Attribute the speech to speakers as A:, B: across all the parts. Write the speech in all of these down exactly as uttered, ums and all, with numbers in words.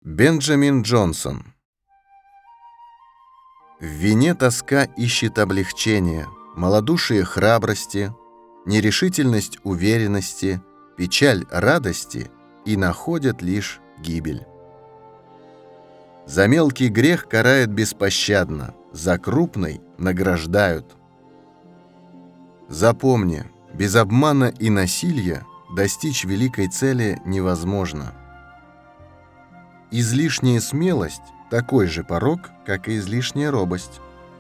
A: Бенджамин Джонсон. В вине тоска ищет облегчение, малодушие храбрости, нерешительность уверенности, печаль радости и находят лишь гибель. За мелкий грех карают беспощадно, за крупный награждают. Запомни, без обмана и насилия достичь великой цели невозможно. Излишняя смелость – такой же порок, как и излишняя робость.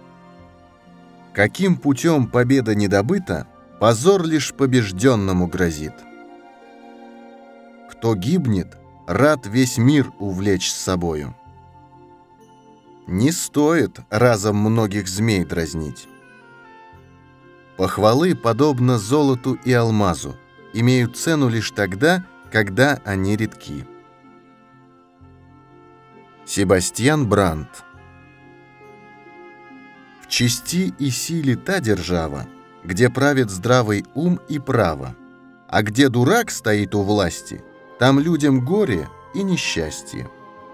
A: Каким путем победа не добыта, позор лишь побежденному грозит. Кто гибнет, рад весь мир увлечь с собою. Не стоит разом многих змей дразнить. Похвалы, подобно золоту и алмазу, имеют цену лишь тогда, когда они редки. Себастьян Брандт. В чести и силе та держава, где правит здравый ум и право, а где дурак стоит у власти, там людям горе и несчастье.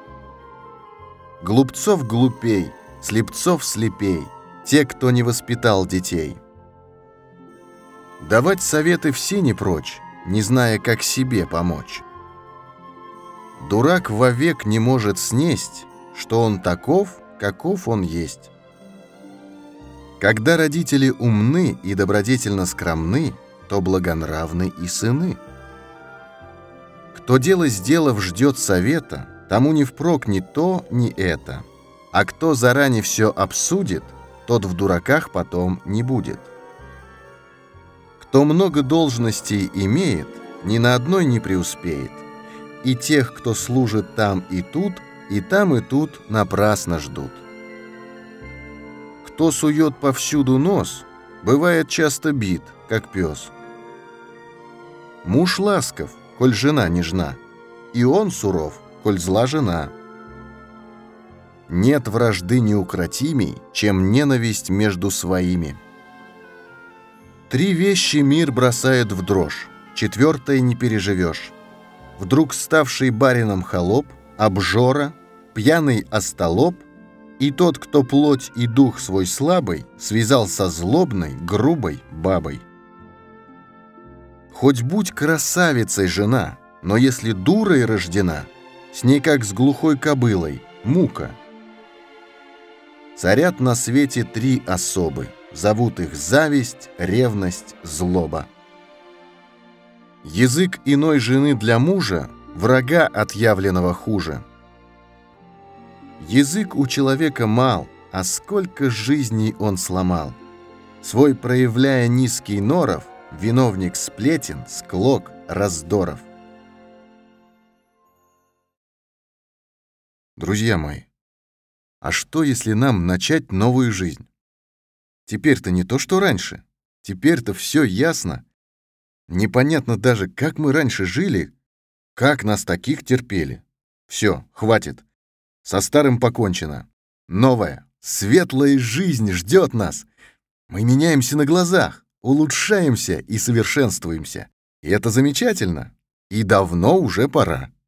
A: Глупцов глупей, слепцов слепей, те, кто не воспитал детей. Давать советы все не прочь, не зная, как себе помочь. Дурак вовек не может снесть, что он таков, каков он есть. Когда родители умны и добродетельно скромны, то благонравны и сыны. Кто дело сделав ждет совета, тому не впрок ни то, ни это. А кто заранее все обсудит, тот в дураках потом не будет. Кто много должностей имеет, ни на одной не преуспеет. И тех, кто служит там и тут, и там и тут напрасно ждут. Кто сует повсюду нос, бывает часто бит, как пес. Муж ласков, коль жена нежна, и он суров, коль зла жена. Нет вражды неукротимей, чем ненависть между своими. Три вещи мир бросает в дрожь, четвертой не переживешь. Вдруг ставший барином холоп, обжора, пьяный остолоп и тот, кто плоть и дух свой слабый связал со злобной, грубой бабой. Хоть будь красавицей жена, но если дурой рождена, с ней как с глухой кобылой, мука. Царят на свете три особы, зовут их зависть, ревность, злоба. Язык иной жены для мужа – врага отъявленного хуже. Язык у человека мал, а сколько жизней он сломал. Свой проявляя низкий норов, виновник сплетен, склок, раздоров. Друзья мои, а что, если нам начать новую жизнь? Теперь-то не то, что раньше. Теперь-то все ясно. Непонятно даже, как мы раньше жили, как нас таких терпели. Все, хватит. Со старым покончено. Новая, светлая жизнь ждет нас. Мы меняемся на глазах, улучшаемся и совершенствуемся. И это замечательно. И давно уже пора.